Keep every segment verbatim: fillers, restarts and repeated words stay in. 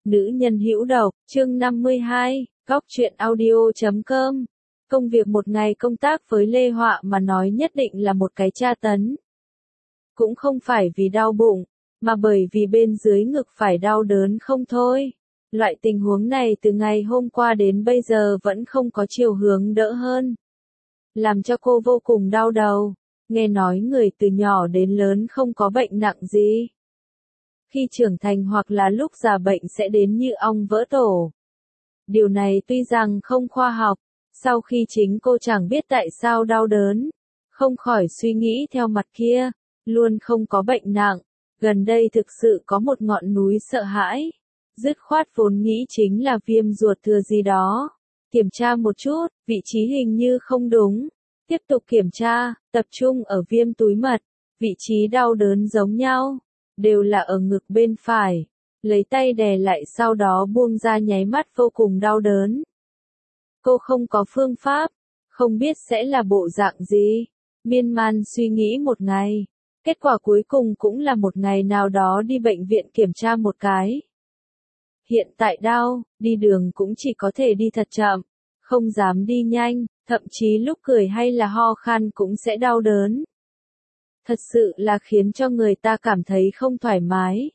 Nữ nhân hữu độc, chương năm mươi hai, góc truyện audio chấm com. Công việc một ngày công tác với Lê Họa mà nói nhất định là một cái tra tấn. Cũng không phải vì đau bụng, mà bởi vì bên dưới ngực phải đau đớn không thôi. Loại tình huống này từ ngày hôm qua đến bây giờ vẫn không có chiều hướng đỡ hơn. Làm cho cô vô cùng đau đầu. Nghe nói người từ nhỏ đến lớn không có bệnh nặng gì. Khi trưởng thành hoặc là lúc già bệnh sẽ đến như ong vỡ tổ. Điều này tuy rằng không khoa học, sau khi chính cô chẳng biết tại sao đau đớn, không khỏi suy nghĩ theo mặt kia, luôn không có bệnh nặng, gần đây thực sự có một ngọn núi sợ hãi, dứt khoát vốn nghĩ chính là viêm ruột thừa gì đó. Kiểm tra một chút, vị trí hình như không đúng, tiếp tục kiểm tra, tập trung ở viêm túi mật, vị trí đau đớn giống nhau. Đều là ở ngực bên phải, lấy tay đè lại sau đó buông ra nháy mắt vô cùng đau đớn. Cô không có phương pháp, không biết sẽ là bộ dạng gì, miên man suy nghĩ một ngày, kết quả cuối cùng cũng là một ngày nào đó đi bệnh viện kiểm tra một cái. Hiện tại đau, đi đường cũng chỉ có thể đi thật chậm, không dám đi nhanh, thậm chí lúc cười hay là ho khan cũng sẽ đau đớn. Thật sự là khiến cho người ta cảm thấy không thoải mái.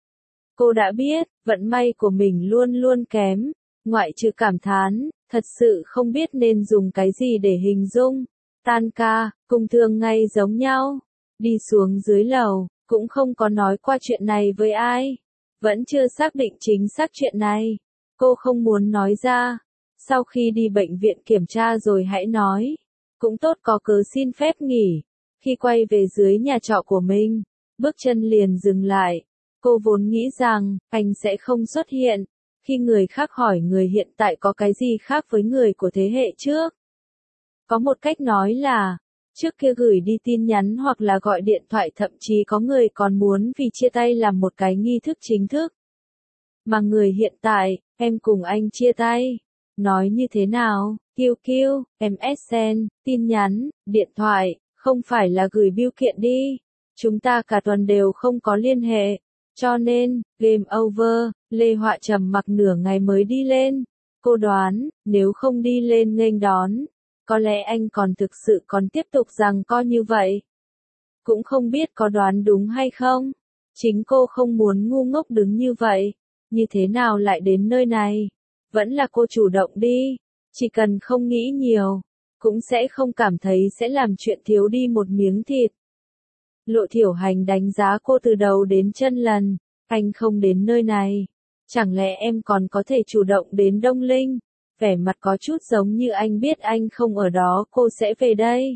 Cô đã biết, vận may của mình luôn luôn kém, ngoại trừ cảm thán, thật sự không biết nên dùng cái gì để hình dung. Tan ca, cùng thường ngày giống nhau, đi xuống dưới lầu, cũng không có nói qua chuyện này với ai. Vẫn chưa xác định chính xác chuyện này, cô không muốn nói ra. Sau khi đi bệnh viện kiểm tra rồi hãy nói, cũng tốt có cớ xin phép nghỉ. Khi quay về dưới nhà trọ của mình, bước chân liền dừng lại. Cô vốn nghĩ rằng, anh sẽ không xuất hiện. Khi người khác hỏi người hiện tại có cái gì khác với người của thế hệ trước. Có một cách nói là, trước kia gửi đi tin nhắn hoặc là gọi điện thoại thậm chí có người còn muốn vì chia tay làm một cái nghi thức chính thức. Mà người hiện tại, em cùng anh chia tay. Nói như thế nào? Kiu kiu, em ét en, tin nhắn, điện thoại. Không phải là gửi bưu kiện đi. Chúng ta cả tuần đều không có liên hệ. Cho nên, game over, Lê Họa trầm mặc nửa ngày mới đi lên. Cô đoán, nếu không đi lên nghênh đón, có lẽ anh còn thực sự còn tiếp tục rằng co như vậy. Cũng không biết có đoán đúng hay không. Chính cô không muốn ngu ngốc đứng như vậy. Như thế nào lại đến nơi này? Vẫn là cô chủ động đi. Chỉ cần không nghĩ nhiều, cũng sẽ không cảm thấy sẽ làm chuyện thiếu đi một miếng thịt. Lộ Thiểu Hành đánh giá cô từ đầu đến chân lần, anh không đến nơi này. Chẳng lẽ em còn có thể chủ động đến Đông Linh? Vẻ mặt có chút giống như anh biết anh không ở đó cô sẽ về đây.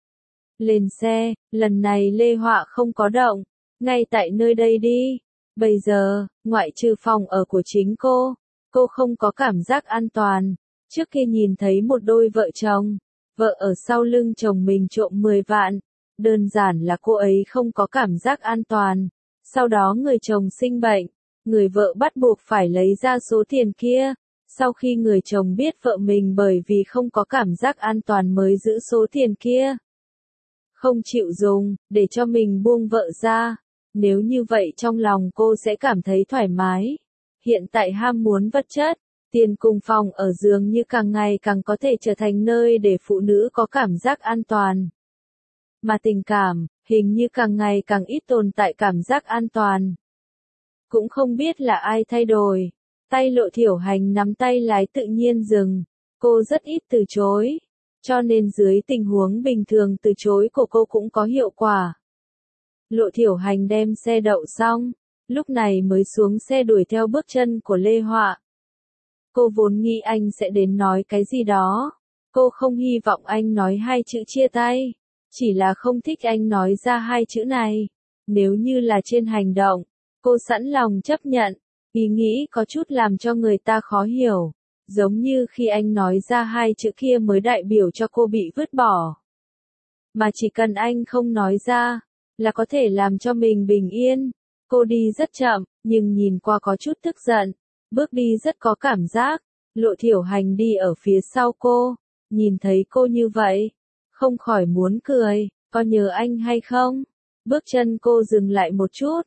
Lên xe, lần này Lê Họa không có động, ngay tại nơi đây đi. Bây giờ, ngoại trừ phòng ở của chính cô, cô không có cảm giác an toàn. Trước khi nhìn thấy một đôi vợ chồng, vợ ở sau lưng chồng mình trộm mười vạn, đơn giản là cô ấy không có cảm giác an toàn. Sau đó người chồng sinh bệnh, người vợ bắt buộc phải lấy ra số tiền kia. Sau khi người chồng biết vợ mình bởi vì không có cảm giác an toàn mới giữ số tiền kia, không chịu dùng, để cho mình buông vợ ra. Nếu như vậy trong lòng cô sẽ cảm thấy thoải mái. Hiện tại ham muốn vật chất, tiền cùng phòng ở dường như càng ngày càng có thể trở thành nơi để phụ nữ có cảm giác an toàn. Mà tình cảm, hình như càng ngày càng ít tồn tại cảm giác an toàn. Cũng không biết là ai thay đổi. Tay Lộ Thiểu Hành nắm tay lái tự nhiên dừng. Cô rất ít từ chối. Cho nên dưới tình huống bình thường từ chối của cô cũng có hiệu quả. Lộ Thiểu Hành đem xe đậu xong, lúc này mới xuống xe đuổi theo bước chân của Lê Họa. Cô vốn nghĩ anh sẽ đến nói cái gì đó. Cô không hy vọng anh nói hai chữ chia tay. Chỉ là không thích anh nói ra hai chữ này. Nếu như là trên hành động, cô sẵn lòng chấp nhận. Ý nghĩ có chút làm cho người ta khó hiểu. Giống như khi anh nói ra hai chữ kia mới đại biểu cho cô bị vứt bỏ. Mà chỉ cần anh không nói ra, là có thể làm cho mình bình yên. Cô đi rất chậm, nhưng nhìn qua có chút tức giận. Bước đi rất có cảm giác. Lộ Thiểu Hành đi ở phía sau cô, nhìn thấy cô như vậy, không khỏi muốn cười, có nhớ anh hay không? Bước chân cô dừng lại một chút,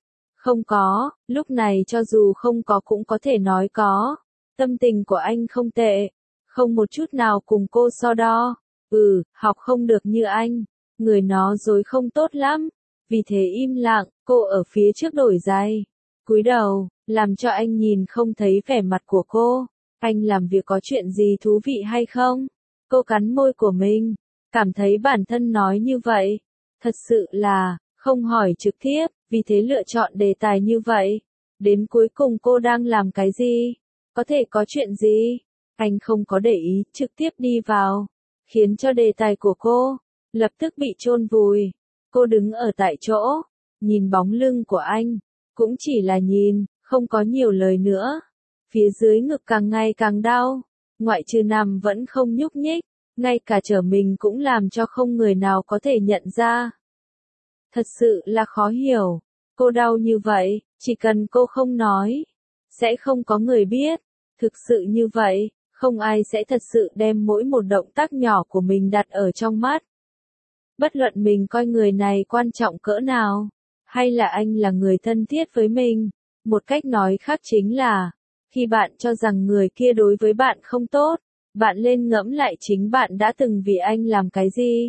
Không có, lúc này cho dù không có cũng có thể nói có. Tâm tình của anh không tệ, không một chút nào cùng cô so đo. Ừ, học không được như anh, người nó dối không tốt lắm. Vì thế im lặng, cô ở phía trước đổi giày, cúi đầu, làm cho anh nhìn không thấy vẻ mặt của cô. Anh làm việc có chuyện gì thú vị hay không? Cô cắn môi của mình, cảm thấy bản thân nói như vậy. Thật sự là, không hỏi trực tiếp, vì thế lựa chọn đề tài như vậy. Đến cuối cùng cô đang làm cái gì? Có thể có chuyện gì? Anh không có để ý, trực tiếp đi vào, khiến cho đề tài của cô lập tức bị chôn vùi. Cô đứng ở tại chỗ, nhìn bóng lưng của anh, cũng chỉ là nhìn, không có nhiều lời nữa. Phía dưới ngực càng ngày càng đau, ngoại trừ nằm vẫn không nhúc nhích, ngay cả trở mình cũng làm cho không người nào có thể nhận ra. Thật sự là khó hiểu, cô đau như vậy, chỉ cần cô không nói, sẽ không có người biết. Thực sự như vậy, không ai sẽ thật sự đem mỗi một động tác nhỏ của mình đặt ở trong mắt. Bất luận mình coi người này quan trọng cỡ nào, hay là anh là người thân thiết với mình, một cách nói khác chính là, khi bạn cho rằng người kia đối với bạn không tốt, bạn lên ngẫm lại chính bạn đã từng vì anh làm cái gì.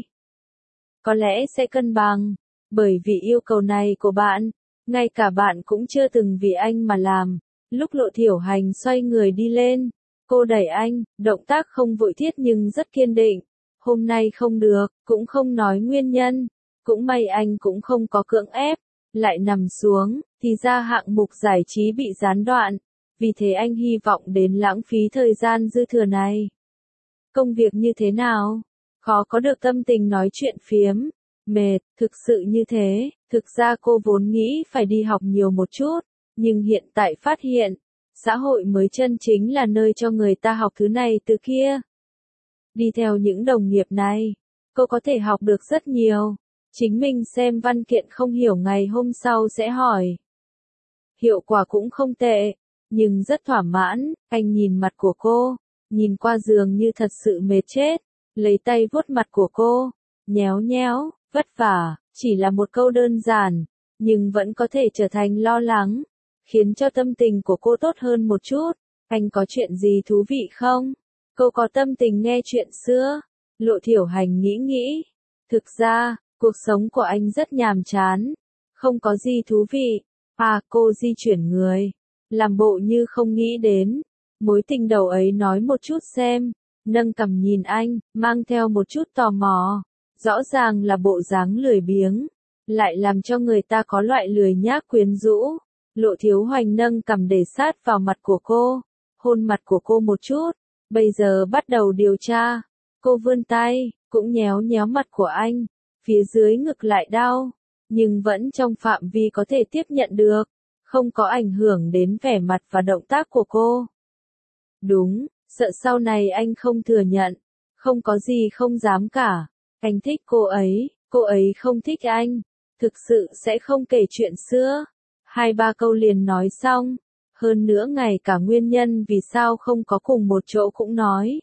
Có lẽ sẽ cân bằng, bởi vì yêu cầu này của bạn, ngay cả bạn cũng chưa từng vì anh mà làm. Lúc Lộ Thiểu Hành xoay người đi lên, cô đẩy anh, động tác không vội thiết nhưng rất kiên định. Hôm nay không được, cũng không nói nguyên nhân, cũng may anh cũng không có cưỡng ép, lại nằm xuống, thì ra hạng mục giải trí bị gián đoạn, vì thế anh hy vọng đến lãng phí thời gian dư thừa này. Công việc như thế nào? Khó có được tâm tình nói chuyện phiếm, mệt, thực sự như thế, thực ra cô vốn nghĩ phải đi học nhiều một chút, nhưng hiện tại phát hiện, xã hội mới chân chính là nơi cho người ta học thứ này từ kia. Đi theo những đồng nghiệp này, cô có thể học được rất nhiều. Chính mình xem văn kiện không hiểu ngày hôm sau sẽ hỏi. Hiệu quả cũng không tệ, nhưng rất thỏa mãn. Anh nhìn mặt của cô, nhìn qua giường như thật sự mệt chết, lấy tay vuốt mặt của cô, nhéo nhéo, vất vả, chỉ là một câu đơn giản, nhưng vẫn có thể trở thành lo lắng, khiến cho tâm tình của cô tốt hơn một chút. Anh có chuyện gì thú vị không? Cô có tâm tình nghe chuyện xưa. Lộ Thiểu Hành nghĩ nghĩ. Thực ra, cuộc sống của anh rất nhàm chán, không có gì thú vị. À, cô di chuyển người, làm bộ như không nghĩ đến mối tình đầu ấy, nói một chút xem. Nâng cằm nhìn anh, mang theo một chút tò mò. Rõ ràng là bộ dáng lười biếng, lại làm cho người ta có loại lười nhác quyến rũ. Lộ Thiếu Hoành nâng cằm để sát vào mặt của cô, hôn mặt của cô một chút. Bây giờ bắt đầu điều tra. Cô vươn tay, cũng nhéo nhéo mặt của anh. Phía dưới ngực lại đau, nhưng vẫn trong phạm vi có thể tiếp nhận được, không có ảnh hưởng đến vẻ mặt và động tác của cô. Đúng, sợ sau này anh không thừa nhận, không có gì không dám cả. Anh thích cô ấy, cô ấy không thích anh, thực sự sẽ không kể chuyện xưa. Hai ba câu liền nói xong, hơn nữa ngay cả nguyên nhân vì sao không có cùng một chỗ cũng nói.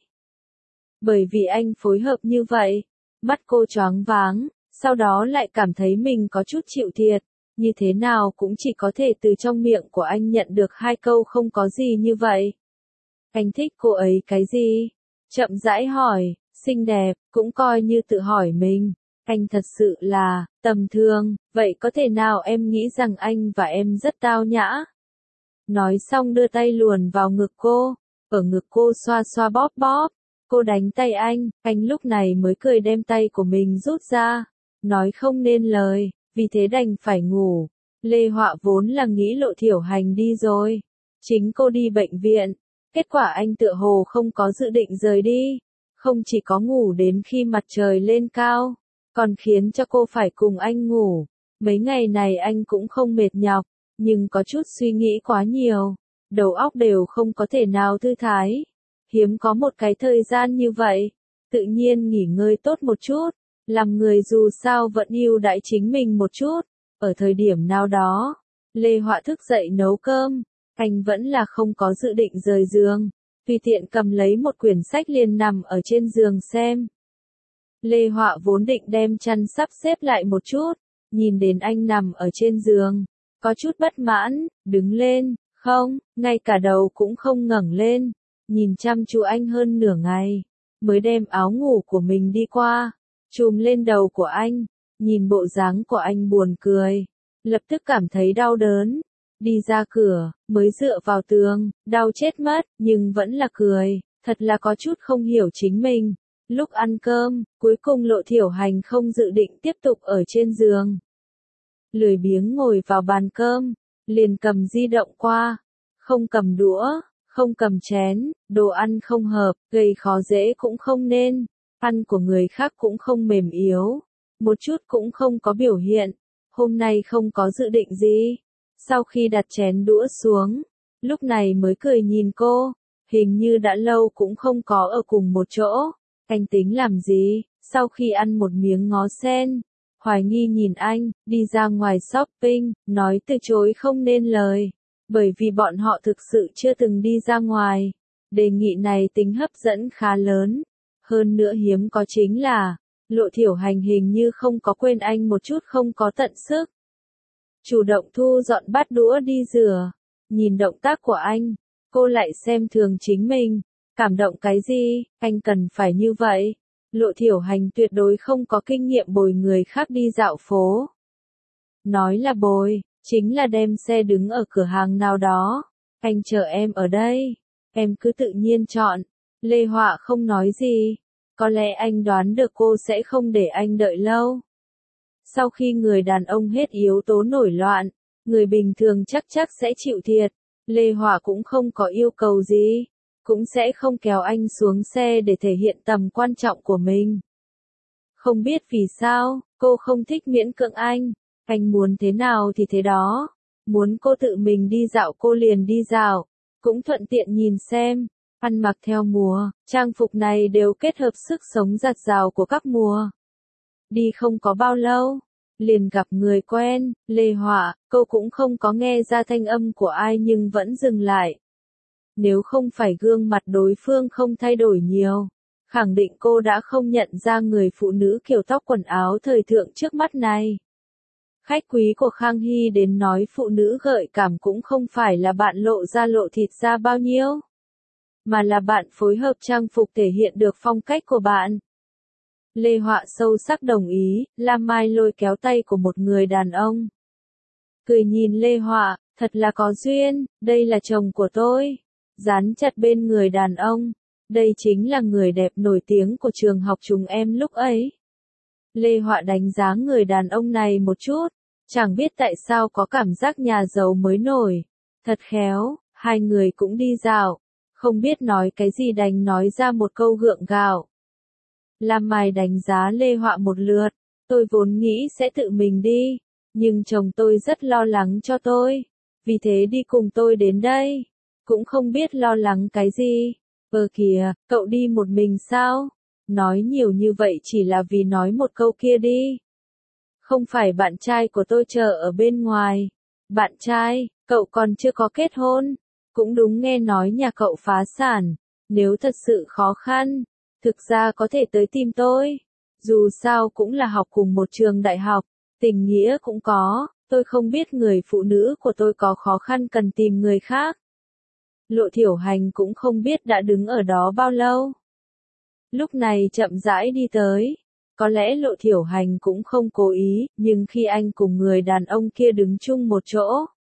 Bởi vì anh phối hợp như vậy, mắt cô choáng váng, sau đó lại cảm thấy mình có chút chịu thiệt, như thế nào cũng chỉ có thể từ trong miệng của anh nhận được hai câu không có gì như vậy. Anh thích cô ấy cái gì? Chậm rãi hỏi, xinh đẹp, cũng coi như tự hỏi mình. Anh thật sự là, tầm thường, vậy có thể nào em nghĩ rằng anh và em rất tao nhã? Nói xong đưa tay luồn vào ngực cô, ở ngực cô xoa xoa bóp bóp. Cô đánh tay anh, anh lúc này mới cười đem tay của mình rút ra, nói không nên lời, vì thế đành phải ngủ. Lê Họa vốn là nghĩ Lộ Thiểu Hành đi rồi, chính cô đi bệnh viện, kết quả anh tựa hồ không có dự định rời đi, không chỉ có ngủ đến khi mặt trời lên cao, còn khiến cho cô phải cùng anh ngủ. Mấy ngày này anh cũng không mệt nhọc, nhưng có chút suy nghĩ quá nhiều, đầu óc đều không có thể nào thư thái. Hiếm có một cái thời gian như vậy, tự nhiên nghỉ ngơi tốt một chút, làm người dù sao vẫn yêu đãi chính mình một chút. Ở thời điểm nào đó, Lê Họa thức dậy nấu cơm, anh vẫn là không có dự định rời giường, tùy tiện cầm lấy một quyển sách liền nằm ở trên giường xem. Lê Họa vốn định đem chăn sắp xếp lại một chút, nhìn đến anh nằm ở trên giường, có chút bất mãn, đứng lên, không, ngay cả đầu cũng không ngẩng lên, nhìn chăm chú anh hơn nửa ngày, mới đem áo ngủ của mình đi qua, chùm lên đầu của anh, nhìn bộ dáng của anh buồn cười, lập tức cảm thấy đau đớn, đi ra cửa, mới dựa vào tường, đau chết mất, nhưng vẫn là cười, thật là có chút không hiểu chính mình. Lúc ăn cơm, cuối cùng Lộ Thiểu Hành không dự định tiếp tục ở trên giường. Lười biếng ngồi vào bàn cơm, liền cầm di động qua, không cầm đũa, không cầm chén, đồ ăn không hợp, gây khó dễ cũng không nên, ăn của người khác cũng không mềm yếu, một chút cũng không có biểu hiện, hôm nay không có dự định gì. Sau khi đặt chén đũa xuống, lúc này mới cười nhìn cô, hình như đã lâu cũng không có ở cùng một chỗ. Anh tính làm gì? Sau khi ăn một miếng ngó sen, hoài nghi nhìn anh, đi ra ngoài shopping, nói từ chối không nên lời, bởi vì bọn họ thực sự chưa từng đi ra ngoài. Đề nghị này tính hấp dẫn khá lớn. Hơn nữa hiếm có chính là, Lộ Thiểu Hành hình như không có quên anh một chút không có tận sức. Chủ động thu dọn bát đũa đi rửa, nhìn động tác của anh, cô lại xem thường chính mình. Cảm động cái gì, anh cần phải như vậy. Lộ Thiểu Hành tuyệt đối không có kinh nghiệm bồi người khác đi dạo phố. Nói là bồi, chính là đem xe đứng ở cửa hàng nào đó. Anh chờ em ở đây, em cứ tự nhiên chọn. Lê Họa không nói gì, có lẽ anh đoán được cô sẽ không để anh đợi lâu. Sau khi người đàn ông hết yếu tố nổi loạn, người bình thường chắc chắc sẽ chịu thiệt. Lê Họa cũng không có yêu cầu gì, cũng sẽ không kéo anh xuống xe để thể hiện tầm quan trọng của mình. Không biết vì sao, cô không thích miễn cưỡng anh, anh muốn thế nào thì thế đó, muốn cô tự mình đi dạo cô liền đi dạo, cũng thuận tiện nhìn xem, ăn mặc theo mùa, trang phục này đều kết hợp sức sống giặt rào của các mùa. Đi không có bao lâu, liền gặp người quen, Lê Họa, cô cũng không có nghe ra thanh âm của ai nhưng vẫn dừng lại. Nếu không phải gương mặt đối phương không thay đổi nhiều, khẳng định cô đã không nhận ra người phụ nữ kiểu tóc quần áo thời thượng trước mắt này. Khách quý của Khang Hy đến nói phụ nữ gợi cảm cũng không phải là bạn lộ ra lộ thịt ra bao nhiêu, mà là bạn phối hợp trang phục thể hiện được phong cách của bạn. Lê Họa sâu sắc đồng ý, Lam Mai lôi kéo tay của một người đàn ông. Cười nhìn Lê Họa, thật là có duyên, đây là chồng của tôi. Dán chặt bên người đàn ông, đây chính là người đẹp nổi tiếng của trường học chúng em lúc ấy. Lê Họa đánh giá người đàn ông này một chút, chẳng biết tại sao có cảm giác nhà giàu mới nổi. Thật khéo, hai người cũng đi dạo, không biết nói cái gì đành nói ra một câu gượng gạo. Lam Mai đánh giá Lê Họa một lượt, tôi vốn nghĩ sẽ tự mình đi, nhưng chồng tôi rất lo lắng cho tôi, vì thế đi cùng tôi đến đây. Cũng không biết lo lắng cái gì. Ơ kìa, cậu đi một mình sao? Nói nhiều như vậy chỉ là vì nói một câu kia đi. Không phải bạn trai của tôi chờ ở bên ngoài. Bạn trai, cậu còn chưa có kết hôn. Cũng đúng, nghe nói nhà cậu phá sản. Nếu thật sự khó khăn, thực ra có thể tới tìm tôi. Dù sao cũng là học cùng một trường đại học, tình nghĩa cũng có. Tôi không biết người phụ nữ của tôi có khó khăn cần tìm người khác. Lộ Thiểu Hành cũng không biết đã đứng ở đó bao lâu. Lúc này chậm rãi đi tới. Có lẽ Lộ Thiểu Hành cũng không cố ý, nhưng khi anh cùng người đàn ông kia đứng chung một chỗ,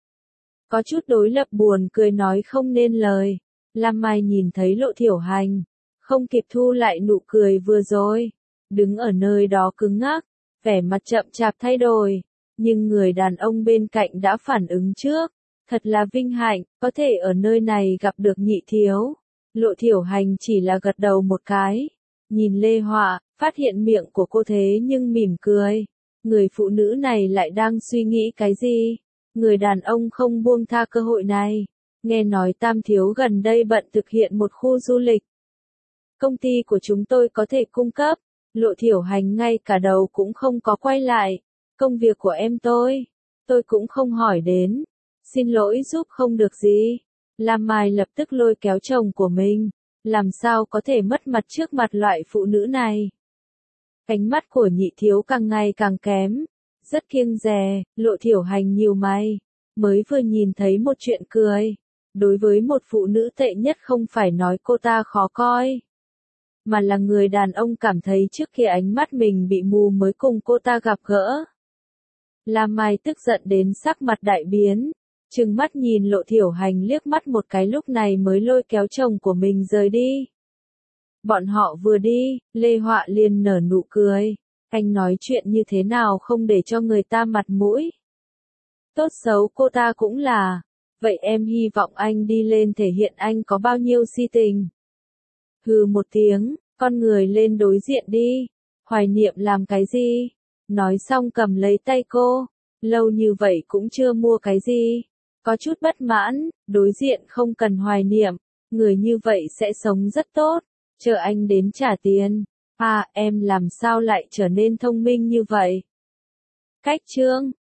có chút đối lập buồn cười nói không nên lời. Lam Mai nhìn thấy Lộ Thiểu Hành, không kịp thu lại nụ cười vừa rồi, đứng ở nơi đó cứng ngắc, vẻ mặt chậm chạp thay đổi, nhưng người đàn ông bên cạnh đã phản ứng trước. Thật là vinh hạnh, có thể ở nơi này gặp được Nhị thiếu. Lộ Thiểu Hành chỉ là gật đầu một cái. Nhìn Lê Họa, phát hiện miệng của cô thế nhưng mỉm cười. Người phụ nữ này lại đang suy nghĩ cái gì? Người đàn ông không buông tha cơ hội này. Nghe nói Tam thiếu gần đây bận thực hiện một khu du lịch. Công ty của chúng tôi có thể cung cấp. Lộ Thiểu Hành ngay cả đầu cũng không có quay lại. Công việc của em tôi, tôi cũng không hỏi đến. Xin lỗi giúp không được gì. Lam Mai lập tức lôi kéo chồng của mình. Làm sao có thể mất mặt trước mặt loại phụ nữ này. Ánh mắt của Nhị thiếu càng ngày càng kém. Rất kiêng dè, Lộ Thiểu Hành nhíu mày. Mới vừa nhìn thấy một chuyện cười. Đối với một phụ nữ tệ nhất không phải nói cô ta khó coi, mà là người đàn ông cảm thấy trước kia ánh mắt mình bị mù mới cùng cô ta gặp gỡ. Lam Mai tức giận đến sắc mặt đại biến, trừng mắt nhìn Lộ Thiểu Hành liếc mắt một cái lúc này mới lôi kéo chồng của mình rời đi. Bọn họ vừa đi, Lê Họa liền nở nụ cười. Anh nói chuyện như thế nào không để cho người ta mặt mũi. Tốt xấu cô ta cũng là. Vậy em hy vọng anh đi lên thể hiện anh có bao nhiêu si tình. Hừ một tiếng, con người lên đối diện đi. Hoài niệm làm cái gì? Nói xong cầm lấy tay cô. Lâu như vậy cũng chưa mua cái gì. Có chút bất mãn, đối diện không cần hoài niệm. Người như vậy sẽ sống rất tốt. Chờ anh đến trả tiền. À, em làm sao lại trở nên thông minh như vậy? Cách chương